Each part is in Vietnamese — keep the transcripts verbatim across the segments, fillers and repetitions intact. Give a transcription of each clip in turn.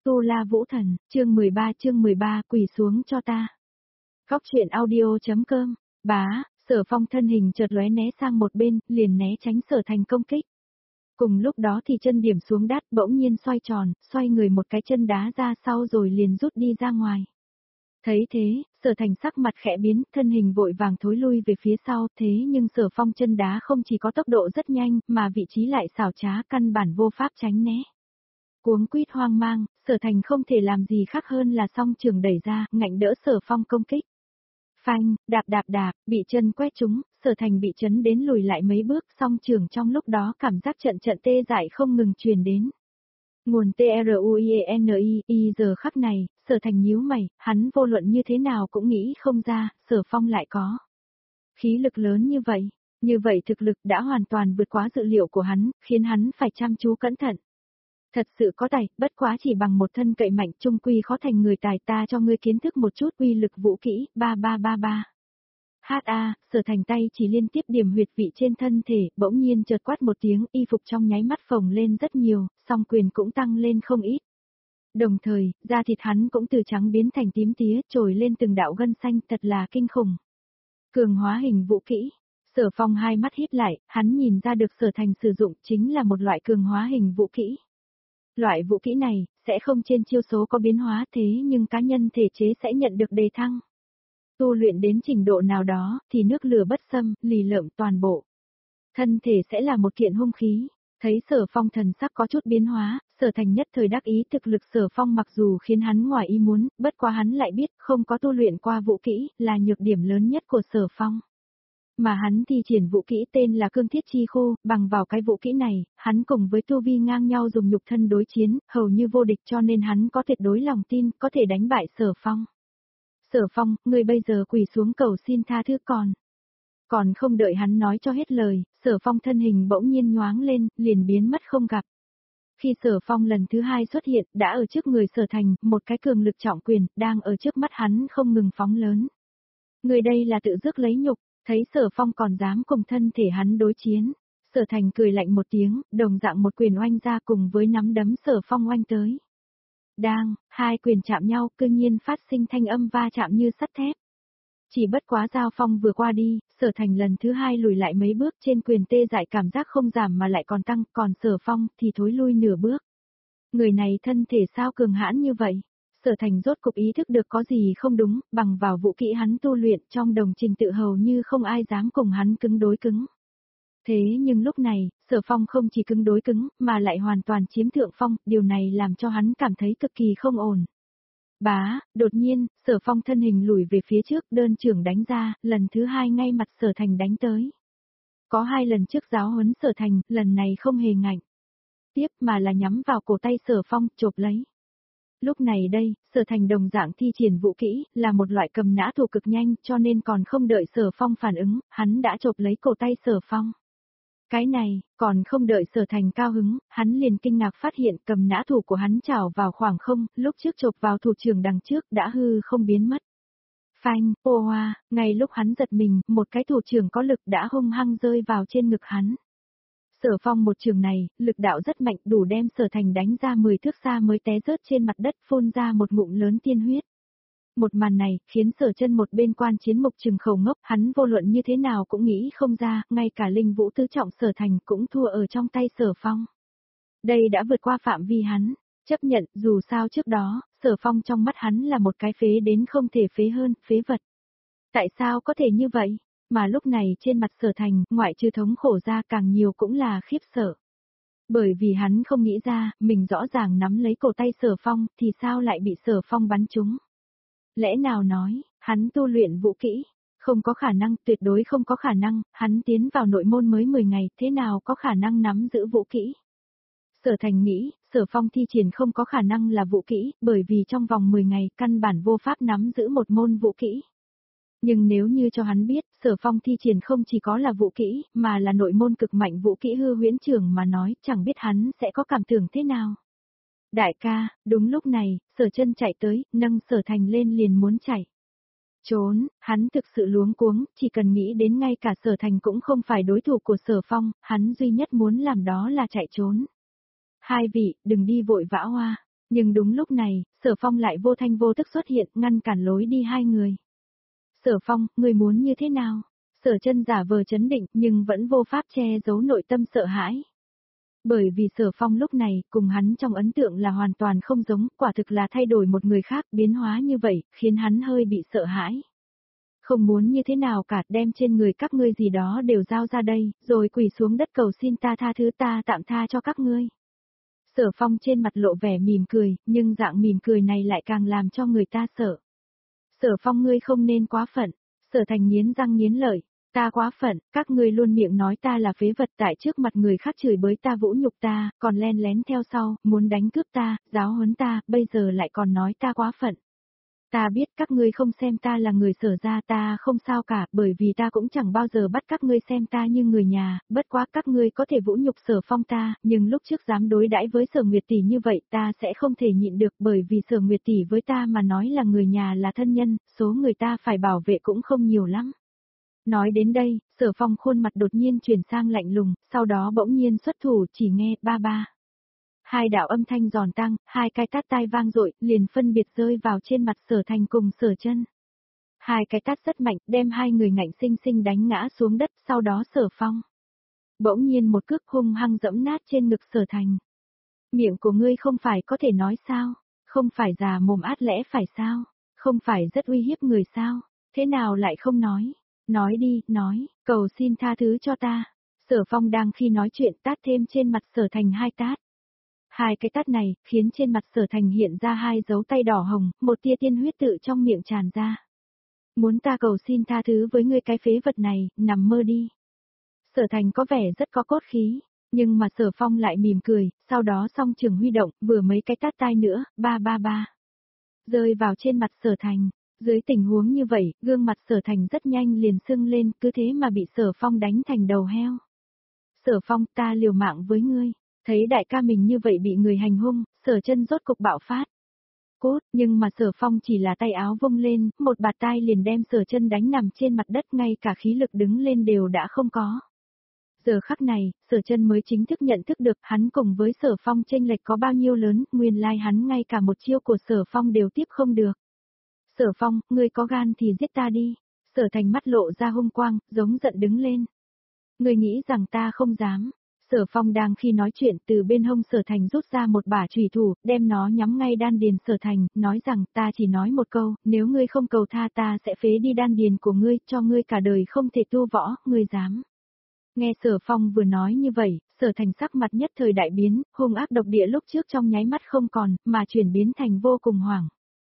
Tu La Vũ Thần, chương mười ba chương mười ba quỳ xuống cho ta. Góc truyện audio.com, bá, Sở Phong thân hình chợt lóe né sang một bên, liền né tránh Sở Thành công kích. Cùng lúc đó thì chân điểm xuống đát bỗng nhiên xoay tròn, xoay người một cái chân đá ra sau rồi liền rút đi ra ngoài. Thấy thế, Sở Thành sắc mặt khẽ biến, thân hình vội vàng thối lui về phía sau, thế nhưng Sở Phong chân đá không chỉ có tốc độ rất nhanh, mà vị trí lại xảo trá căn bản vô pháp tránh né. Cuống quýt hoang mang, Sở Thành không thể làm gì khác hơn là song trường đẩy ra, ngạnh đỡ Sở Phong công kích. Phanh, đạp đạp đạp, bị chân quét trúng, Sở Thành bị chấn đến lùi lại mấy bước, song trường trong lúc đó cảm giác trận trận tê dại không ngừng truyền đến. Nguồn T R U I E N I, I giờ khắc này, Sở Thành nhíu mày, hắn vô luận như thế nào cũng nghĩ không ra, Sở Phong lại có khí lực lớn như vậy. Như vậy thực lực đã hoàn toàn vượt quá dự liệu của hắn, khiến hắn phải chăm chú cẩn thận. Thật sự có tài, bất quá chỉ bằng một thân cậy mạnh trung quy khó thành người tài, ta cho ngươi kiến thức một chút uy lực vũ kỹ, ba ba ba ba. Hát a, Sở Thành tay chỉ liên tiếp điểm huyệt vị trên thân thể, bỗng nhiên chợt quát một tiếng, y phục trong nháy mắt phồng lên rất nhiều, song quyền cũng tăng lên không ít. Đồng thời, da thịt hắn cũng từ trắng biến thành tím tía, trồi lên từng đạo gân xanh, thật là kinh khủng. Cường hóa hình vũ kỹ. Sở Phong hai mắt híp lại, hắn nhìn ra được Sở Thành sử dụng chính là một loại cường hóa hình vũ kỹ. Loại vũ kỹ này, sẽ không trên chiêu số có biến hóa thế nhưng cá nhân thể chế sẽ nhận được đề thăng. Tu luyện đến trình độ nào đó, thì nước lửa bất xâm, lì lợm toàn bộ. Thân thể sẽ là một kiện hung khí. Thấy Sở Phong thần sắc có chút biến hóa, Sở Thành nhất thời đắc ý thực lực Sở Phong mặc dù khiến hắn ngoài ý muốn, bất quá hắn lại biết không có tu luyện qua vũ kỹ là nhược điểm lớn nhất của Sở Phong. Mà hắn thi triển vũ kỹ tên là Cương Thiết Chi Khu, bằng vào cái vũ kỹ này, hắn cùng với tu vi ngang nhau dùng nhục thân đối chiến, hầu như vô địch cho nên hắn có tuyệt đối lòng tin, có thể đánh bại Sở Phong. Sở Phong, ngươi bây giờ quỳ xuống cầu xin tha thứ còn. Còn không đợi hắn nói cho hết lời, Sở Phong thân hình bỗng nhiên nhoáng lên, liền biến mất không gặp. Khi Sở Phong lần thứ hai xuất hiện, đã ở trước người Sở Thành, một cái cường lực trọng quyền, đang ở trước mắt hắn không ngừng phóng lớn. Người đây là tự dứt lấy nhục. Thấy Sở Phong còn dám cùng thân thể hắn đối chiến, Sở Thành cười lạnh một tiếng, đồng dạng một quyền oanh ra cùng với nắm đấm Sở Phong oanh tới. Đang, hai quyền chạm nhau, cư nhiên phát sinh thanh âm va chạm như sắt thép. Chỉ bất quá giao phong vừa qua đi, Sở Thành lần thứ hai lùi lại mấy bước, trên quyền tê dại cảm giác không giảm mà lại còn tăng, còn Sở Phong thì thối lui nửa bước. Người này thân thể sao cường hãn như vậy? Sở Thành rốt cục ý thức được có gì không đúng, bằng vào vũ kỹ hắn tu luyện trong đồng trình tự hầu như không ai dám cùng hắn cứng đối cứng. Thế nhưng lúc này, Sở Phong không chỉ cứng đối cứng, mà lại hoàn toàn chiếm thượng phong, điều này làm cho hắn cảm thấy cực kỳ không ổn. Bá, đột nhiên, Sở Phong thân hình lùi về phía trước, đơn trưởng đánh ra, lần thứ hai ngay mặt Sở Thành đánh tới. Có hai lần trước giáo huấn Sở Thành, lần này không hề ngạnh. Tiếp mà là nhắm vào cổ tay Sở Phong, chộp lấy. Lúc này đây, Sở Thành đồng dạng thi triển vũ kỹ, là một loại cầm nã thủ cực nhanh cho nên còn không đợi Sở Phong phản ứng, hắn đã chộp lấy cổ tay Sở Phong. Cái này, còn không đợi Sở Thành cao hứng, hắn liền kinh ngạc phát hiện cầm nã thủ của hắn trào vào khoảng không, lúc trước chộp vào thủ trưởng đằng trước đã hư không biến mất. Phanh, ô hoa, ngay lúc hắn giật mình, một cái thủ trưởng có lực đã hung hăng rơi vào trên ngực hắn. Sở Phong một trường này, lực đạo rất mạnh đủ đem Sở Thành đánh ra mười thước xa mới té rớt trên mặt đất phun ra một ngụm lớn tiên huyết. Một màn này, khiến Sở Chân một bên quan chiến mục trừng khẩu ngốc, hắn vô luận như thế nào cũng nghĩ không ra, ngay cả linh vũ tứ trọng Sở Thành cũng thua ở trong tay Sở Phong. Đây đã vượt qua phạm vi hắn, chấp nhận, dù sao trước đó, Sở Phong trong mắt hắn là một cái phế đến không thể phế hơn, phế vật. Tại sao có thể như vậy? Mà lúc này trên mặt Sở Thành, ngoại trừ thống khổ ra càng nhiều cũng là khiếp sợ. Bởi vì hắn không nghĩ ra, mình rõ ràng nắm lấy cổ tay Sở Phong, thì sao lại bị Sở Phong bắn trúng? Lẽ nào nói, hắn tu luyện vũ kỹ? Không có khả năng, tuyệt đối không có khả năng, hắn tiến vào nội môn mới mười ngày, thế nào có khả năng nắm giữ vũ kỹ? Sở Thành nghĩ, Sở Phong thi triển không có khả năng là vũ kỹ, bởi vì trong vòng mười ngày, căn bản vô pháp nắm giữ một môn vũ kỹ. Nhưng nếu như cho hắn biết, Sở Phong thi triển không chỉ có là vũ kỹ, mà là nội môn cực mạnh vũ kỹ hư huyễn trường mà nói, chẳng biết hắn sẽ có cảm tưởng thế nào. Đại ca, đúng lúc này, Sở Chân chạy tới, nâng Sở Thành lên liền muốn chạy. Trốn, hắn thực sự luống cuống, chỉ cần nghĩ đến ngay cả Sở Thành cũng không phải đối thủ của Sở Phong, hắn duy nhất muốn làm đó là chạy trốn. Hai vị, đừng đi vội vã hoa. Nhưng đúng lúc này, Sở Phong lại vô thanh vô tức xuất hiện, ngăn cản lối đi hai người. Sở Phong, người muốn như thế nào? Sở Chân giả vờ trấn định, nhưng vẫn vô pháp che giấu nội tâm sợ hãi. Bởi vì Sở Phong lúc này, cùng hắn trong ấn tượng là hoàn toàn không giống, quả thực là thay đổi một người khác, biến hóa như vậy, khiến hắn hơi bị sợ hãi. Không muốn như thế nào cả, đem trên người các ngươi gì đó đều giao ra đây, rồi quỳ xuống đất cầu xin ta tha thứ, ta tạm tha cho các ngươi. Sở Phong trên mặt lộ vẻ mỉm cười, nhưng dạng mỉm cười này lại càng làm cho người ta sợ. Sở Phong, ngươi không nên quá phận. Sở Thành nghiến răng nghiến lợi. Ta quá phận, các ngươi luôn miệng nói ta là phế vật, tại trước mặt người khác chửi bới ta, vũ nhục ta, còn len lén theo sau, muốn đánh cướp ta, giáo huấn ta, bây giờ lại còn nói ta quá phận. Ta biết các ngươi không xem ta là người Sở gia, ta không sao cả, bởi vì ta cũng chẳng bao giờ bắt các ngươi xem ta như người nhà, bất quá các ngươi có thể vũ nhục Sở Phong ta, nhưng lúc trước dám đối đãi với Sở Nguyệt tỷ như vậy, ta sẽ không thể nhịn được, bởi vì Sở Nguyệt tỷ với ta mà nói là người nhà, là thân nhân, số người ta phải bảo vệ cũng không nhiều lắm. Nói đến đây, Sở Phong khuôn mặt đột nhiên chuyển sang lạnh lùng, sau đó bỗng nhiên xuất thủ, chỉ nghe ba ba. Hai đạo âm thanh giòn tăng, hai cái tát tai vang dội, liền phân biệt rơi vào trên mặt Sở Thành cùng Sở Chân. Hai cái tát rất mạnh, đem hai người ngạnh sinh sinh đánh ngã xuống đất, sau đó Sở Phong bỗng nhiên một cước hung hăng dẫm nát trên ngực Sở Thành. Miệng của ngươi không phải có thể nói sao? Không phải già mồm át lẽ phải sao? Không phải rất uy hiếp người sao? Thế nào lại không nói? Nói đi, nói, cầu xin tha thứ cho ta. Sở Phong đang khi nói chuyện tát thêm trên mặt Sở Thành hai tát. Hai cái tát này, khiến trên mặt Sở Thành hiện ra hai dấu tay đỏ hồng, một tia tiên huyết tự trong miệng tràn ra. Muốn ta cầu xin tha thứ với ngươi cái phế vật này, nằm mơ đi. Sở Thành có vẻ rất có cốt khí, nhưng mà Sở Phong lại mỉm cười, sau đó song trường huy động, vừa mấy cái tát tai nữa, ba ba ba. Rơi vào trên mặt Sở Thành. Dưới tình huống như vậy, gương mặt Sở Thành rất nhanh liền sưng lên, cứ thế mà bị Sở Phong đánh thành đầu heo. Sở Phong, ta liều mạng với ngươi. Thấy đại ca mình như vậy bị người hành hung, Sở Chân rốt cục bạo phát. Cốt, nhưng mà Sở Phong chỉ là tay áo vung lên, một bạt tai liền đem Sở Chân đánh nằm trên mặt đất, ngay cả khí lực đứng lên đều đã không có. Giờ khắc này, Sở Chân mới chính thức nhận thức được hắn cùng với Sở Phong chênh lệch có bao nhiêu lớn, nguyên lai hắn ngay cả một chiêu của Sở Phong đều tiếp không được. Sở Phong, ngươi có gan thì giết ta đi. Sở Thành mắt lộ ra hung quang, giống giận đứng lên. Ngươi nghĩ rằng ta không dám. Sở Phong đang khi nói chuyện, từ bên hông Sở Thành rút ra một bả chùy thủ, đem nó nhắm ngay đan điền Sở Thành, nói rằng ta chỉ nói một câu, nếu ngươi không cầu tha ta sẽ phế đi đan điền của ngươi, cho ngươi cả đời không thể tu võ, ngươi dám. Nghe Sở Phong vừa nói như vậy, Sở Thành sắc mặt nhất thời đại biến, hung ác độc địa lúc trước trong nháy mắt không còn, mà chuyển biến thành vô cùng hoảng.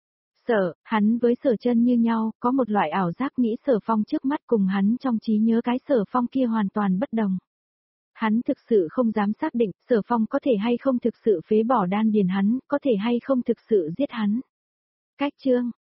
Sợ, hắn với Sở Chân như nhau, có một loại ảo giác nghĩ Sở Phong trước mắt cùng hắn trong trí nhớ cái Sở Phong kia hoàn toàn bất đồng. Hắn thực sự không dám xác định Sở Phong có thể hay không thực sự phế bỏ đan điền hắn, có thể hay không thực sự giết hắn. Cách chương